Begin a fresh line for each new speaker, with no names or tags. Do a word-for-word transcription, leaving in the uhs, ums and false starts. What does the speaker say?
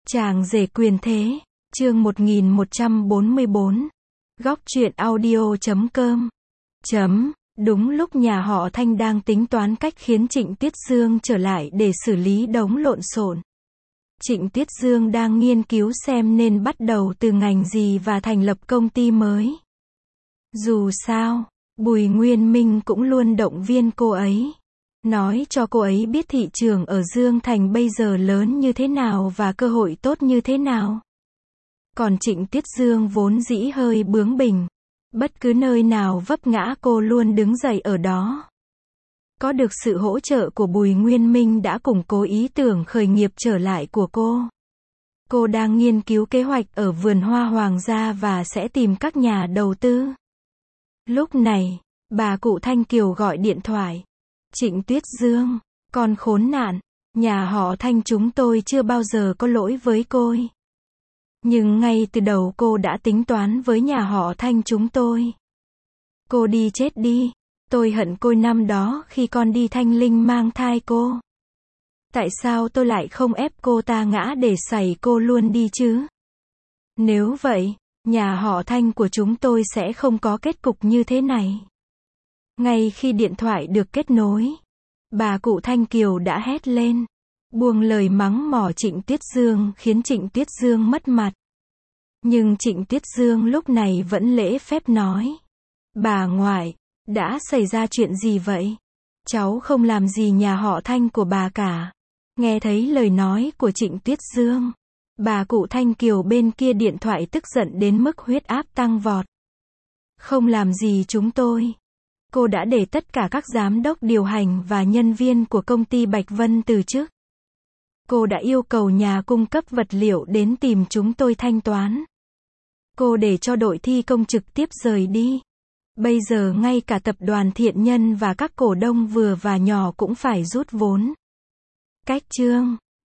Chàng rể quyền thế, chương một nghìn một trăm bốn mươi bốn. Góc truyện audio chấm com. Chấm, đúng lúc nhà họ Thanh đang tính toán cách khiến Trịnh Tuyết Dương trở lại để xử lý đống lộn xộn. Trịnh Tuyết Dương đang nghiên cứu xem nên bắt đầu từ ngành gì và thành lập công ty mới. Dù sao, Bùi Nguyên Minh cũng luôn động viên cô ấy. Nói cho cô ấy biết thị trường ở Dương Thành bây giờ lớn như thế nào và cơ hội tốt như thế nào. Còn Trịnh Tuyết Dương vốn dĩ hơi bướng bỉnh. Bất cứ nơi nào vấp ngã cô luôn đứng dậy ở đó. Có được sự hỗ trợ của Bùi Nguyên Minh đã củng cố ý tưởng khởi nghiệp trở lại của cô. Cô đang nghiên cứu kế hoạch ở vườn hoa hoàng gia và sẽ tìm các nhà đầu tư. Lúc này, bà cụ Thanh Kiều gọi điện thoại. Trịnh Tuyết Dương, con khốn nạn, nhà họ Thanh chúng tôi chưa bao giờ có lỗi với cô. Nhưng ngay từ đầu cô đã tính toán với nhà họ Thanh chúng tôi. Cô đi chết đi, tôi hận cô năm đó khi con đi Thanh Linh mang thai cô. Tại sao tôi lại không ép cô ta ngã để xảy cô luôn đi chứ? Nếu vậy, nhà họ Thanh của chúng tôi sẽ không có kết cục như thế này. Ngay khi điện thoại được kết nối, bà cụ Thanh Kiều đã hét lên, buông lời mắng mỏ Trịnh Tuyết Dương khiến Trịnh Tuyết Dương mất mặt. Nhưng Trịnh Tuyết Dương lúc này vẫn lễ phép nói, bà ngoại, đã xảy ra chuyện gì vậy? Cháu không làm gì nhà họ Thanh của bà cả. Nghe thấy lời nói của Trịnh Tuyết Dương, bà cụ Thanh Kiều bên kia điện thoại tức giận đến mức huyết áp tăng vọt. Không làm gì chúng tôi. Cô đã để tất cả các giám đốc điều hành và nhân viên của công ty Bạch Vân từ chức. Cô đã yêu cầu nhà cung cấp vật liệu đến tìm chúng tôi thanh toán. Cô để cho đội thi công trực tiếp rời đi. Bây giờ ngay cả tập đoàn Thiện Nhân và các cổ đông vừa và nhỏ cũng phải rút vốn. Cách chương